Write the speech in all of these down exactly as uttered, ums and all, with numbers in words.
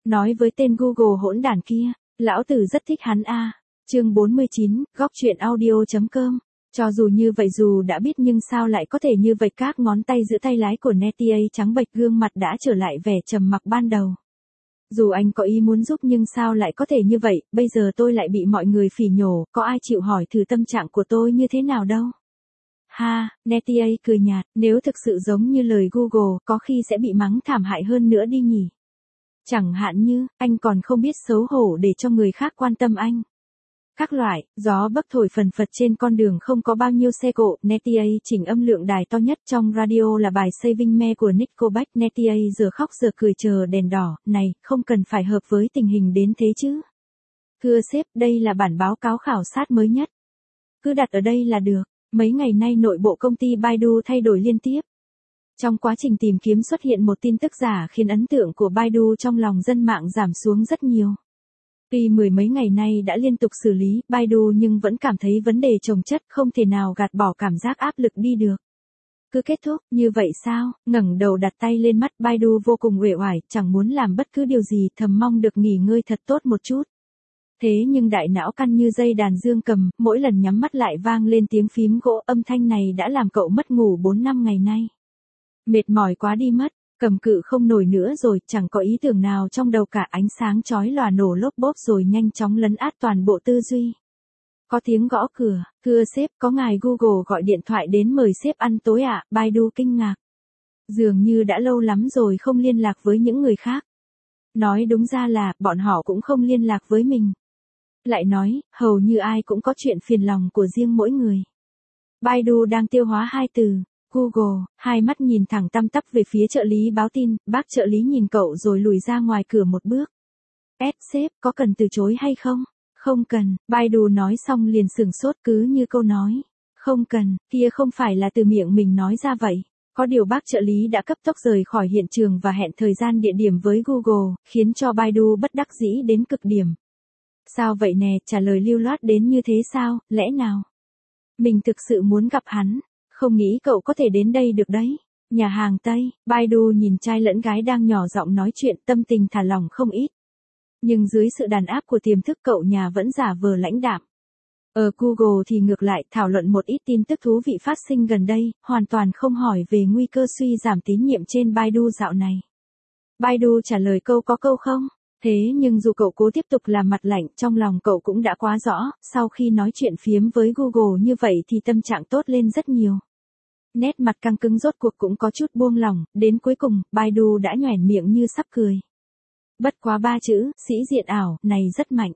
Nói với tên Google hỗn đản kia, lão tử rất thích hắn a. Chương bốn mươi chín, góc truyện audio chấm com. Cho dù như vậy dù đã biết nhưng sao lại có thể như vậy, các ngón tay giữ tay lái của Nettie trắng bệch, gương mặt đã trở lại vẻ trầm mặc ban đầu. Dù anh có ý muốn giúp nhưng sao lại có thể như vậy, bây giờ tôi lại bị mọi người phỉ nhổ, có ai chịu hỏi thử tâm trạng của tôi như thế nào đâu. Ha, Nettie cười nhạt, nếu thực sự giống như lời Google, có khi sẽ bị mắng thảm hại hơn nữa đi nhỉ. Chẳng hạn như, anh còn không biết xấu hổ để cho người khác quan tâm anh. Các loại, gió bấc thổi phần phật trên con đường không có bao nhiêu xe cộ, Nettie chỉnh âm lượng đài to nhất trong radio là bài Saving Me của Nickelback. Nettie giờ khóc giờ cười chờ đèn đỏ, này, không cần phải hợp với tình hình đến thế chứ. Thưa sếp, đây là bản báo cáo khảo sát mới nhất. Cứ đặt ở đây là được, mấy ngày nay nội bộ công ty Baidu thay đổi liên tiếp. Trong quá trình tìm kiếm xuất hiện một tin tức giả khiến ấn tượng của Baidu trong lòng dân mạng giảm xuống rất nhiều. Tuy mười mấy ngày nay đã liên tục xử lý Baidu nhưng vẫn cảm thấy vấn đề chồng chất, không thể nào gạt bỏ cảm giác áp lực đi được. Cứ kết thúc, như vậy sao? Ngẩng đầu đặt tay lên mắt, Baidu vô cùng uể oải, chẳng muốn làm bất cứ điều gì, thầm mong được nghỉ ngơi thật tốt một chút. Thế nhưng đại não căn như dây đàn dương cầm, mỗi lần nhắm mắt lại vang lên tiếng phím gỗ, âm thanh này đã làm cậu mất ngủ bốn năm ngày nay. Mệt mỏi quá đi mất. Cầm cự không nổi nữa rồi, chẳng có ý tưởng nào trong đầu cả, ánh sáng chói lòa nổ lốp bốp rồi nhanh chóng lấn át toàn bộ tư duy. Có tiếng gõ cửa, thưa sếp, có ngài Google gọi điện thoại đến mời sếp ăn tối ạ. Baidu kinh ngạc. Dường như đã lâu lắm rồi không liên lạc với những người khác. Nói đúng ra là, bọn họ cũng không liên lạc với mình. Lại nói, hầu như ai cũng có chuyện phiền lòng của riêng mỗi người. Baidu đang tiêu hóa hai từ. Google, hai mắt nhìn thẳng tăm tắp về phía trợ lý báo tin, bác trợ lý nhìn cậu rồi lùi ra ngoài cửa một bước. Ép sếp, có cần từ chối hay không? Không cần, Baidu nói xong liền sửng sốt, cứ như câu nói. Không cần, kia không phải là từ miệng mình nói ra vậy. Có điều bác trợ lý đã cấp tốc rời khỏi hiện trường và hẹn thời gian địa điểm với Google, khiến cho Baidu bất đắc dĩ đến cực điểm. Sao vậy nè, trả lời lưu loát đến như thế sao, lẽ nào? Mình thực sự muốn gặp hắn. Không nghĩ cậu có thể đến đây được đấy. Nhà hàng Tây, Baidu nhìn trai lẫn gái đang nhỏ giọng nói chuyện, tâm tình thả lỏng không ít. Nhưng dưới sự đàn áp của tiềm thức cậu nhà vẫn giả vờ lãnh đạm. Ở Google thì ngược lại, thảo luận một ít tin tức thú vị phát sinh gần đây, hoàn toàn không hỏi về nguy cơ suy giảm tín nhiệm trên Baidu dạo này. Baidu trả lời câu có câu không. Thế nhưng dù cậu cố tiếp tục làm mặt lạnh, trong lòng cậu cũng đã quá rõ, sau khi nói chuyện phiếm với Google như vậy thì tâm trạng tốt lên rất nhiều. Nét mặt căng cứng rốt cuộc cũng có chút buông lỏng, đến cuối cùng, Baidu đã nhoẻn miệng như sắp cười. Bất quá ba chữ, sĩ diện ảo, này rất mạnh.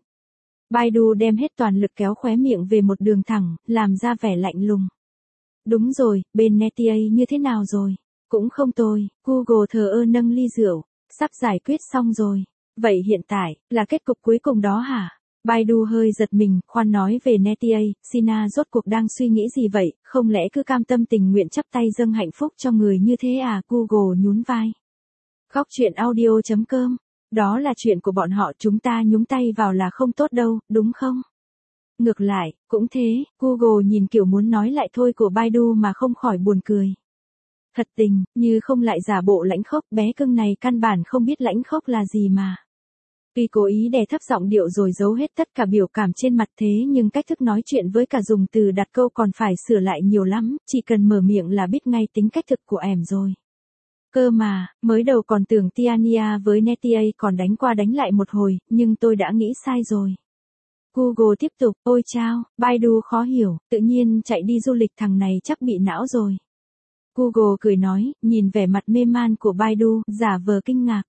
Baidu đem hết toàn lực kéo khóe miệng về một đường thẳng, làm ra vẻ lạnh lùng. Đúng rồi, bên Nettie như thế nào rồi? Cũng không tồi, Google thờ ơ nâng ly rượu, sắp giải quyết xong rồi. Vậy hiện tại, là kết cục cuối cùng đó hả? Baidu hơi giật mình, khoan nói về Nettie, Sina rốt cuộc đang suy nghĩ gì vậy, không lẽ cứ cam tâm tình nguyện chắp tay dâng hạnh phúc cho người như thế à? Google nhún vai. Góc truyện audio chấm com. Đó là chuyện của bọn họ, chúng ta nhúng tay vào là không tốt đâu, đúng không? Ngược lại, cũng thế, Google nhìn kiểu muốn nói lại thôi của Baidu mà không khỏi buồn cười. Thật tình, như không lại giả bộ lãnh khốc, bé cưng này căn bản không biết lãnh khốc là gì mà. Tuy cố ý đè thấp giọng điệu rồi giấu hết tất cả biểu cảm trên mặt, thế nhưng cách thức nói chuyện với cả dùng từ đặt câu còn phải sửa lại nhiều lắm, chỉ cần mở miệng là biết ngay tính cách thực của em rồi. Cơ mà, mới đầu còn tưởng Tiania với Nettie còn đánh qua đánh lại một hồi, nhưng tôi đã nghĩ sai rồi. Google tiếp tục, ôi chao, Baidu khó hiểu, tự nhiên chạy đi du lịch, thằng này chắc bị não rồi. Google cười nói, nhìn vẻ mặt mê man của Baidu, giả vờ kinh ngạc.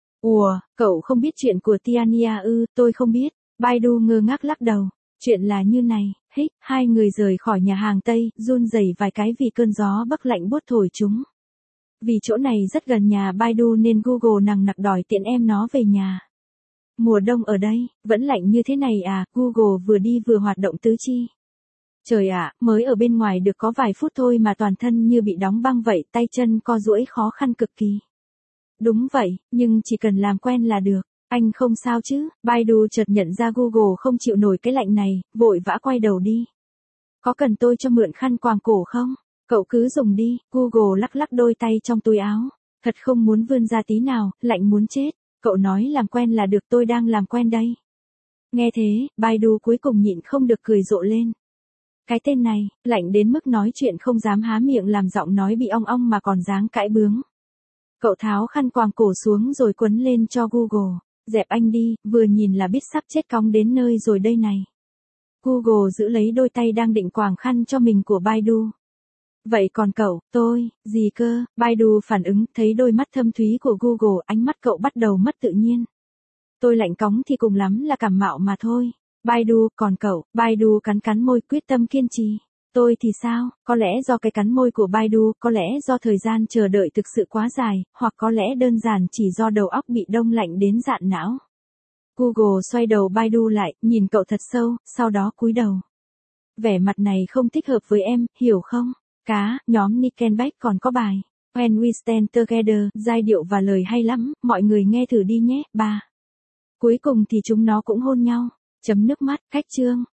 Ủa, cậu không biết chuyện của Tiania ư? Tôi không biết. Baidu ngơ ngác lắc đầu. Chuyện là như này, hích, hai người rời khỏi nhà hàng Tây, run rẩy vài cái vì cơn gió bấc lạnh buốt thổi chúng. Vì chỗ này rất gần nhà Baidu nên Google nằng nặc đòi tiện em nó về nhà. Mùa đông ở đây, vẫn lạnh như thế này à? Google vừa đi vừa hoạt động tứ chi. Trời ạ, mới ở bên ngoài được có vài phút thôi mà toàn thân như bị đóng băng vậy, tay chân co duỗi khó khăn cực kỳ. Đúng vậy, nhưng chỉ cần làm quen là được. Anh không sao chứ? Baidu chợt nhận ra Google không chịu nổi cái lạnh này, vội vã quay đầu đi. Có cần tôi cho mượn khăn quàng cổ không? Cậu cứ dùng đi. Google lắc lắc đôi tay trong túi áo. Thật không muốn vươn ra tí nào, lạnh muốn chết. Cậu nói làm quen là được, tôi đang làm quen đây. Nghe thế, Baidu cuối cùng nhịn không được cười rộ lên. Cái tên này, lạnh đến mức nói chuyện không dám há miệng, làm giọng nói bị ong ong mà còn dáng cãi bướng. Cậu tháo khăn quàng cổ xuống rồi quấn lên cho Google. Dẹp anh đi, vừa nhìn là biết sắp chết cóng đến nơi rồi đây này. Google giữ lấy đôi tay đang định quàng khăn cho mình của Baidu. Vậy còn cậu, tôi, gì cơ? Baidu phản ứng, thấy đôi mắt thâm thúy của Google, ánh mắt cậu bắt đầu mất tự nhiên. Tôi lạnh cóng thì cùng lắm là cảm mạo mà thôi. Baidu, còn cậu? Baidu cắn cắn môi, quyết tâm kiên trì. Tôi thì sao? Có lẽ do cái cắn môi của Baidu, có lẽ do thời gian chờ đợi thực sự quá dài, hoặc có lẽ đơn giản chỉ do đầu óc bị đông lạnh đến rạn não. Google xoay đầu Baidu lại, nhìn cậu thật sâu, sau đó cúi đầu. Vẻ mặt này không thích hợp với em, hiểu không? Cá, nhóm Nickelback còn có bài When We Stand Together, giai điệu và lời hay lắm, mọi người nghe thử đi nhé. Ba. Cuối cùng thì chúng nó cũng hôn nhau. Chấm nước mắt, cách chương.